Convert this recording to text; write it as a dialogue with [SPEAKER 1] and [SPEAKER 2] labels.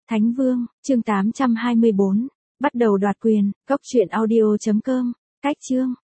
[SPEAKER 1] Thánh Vương, chương 824, bắt đầu đoạt quyền, cốc truyện audio.com, cách chương.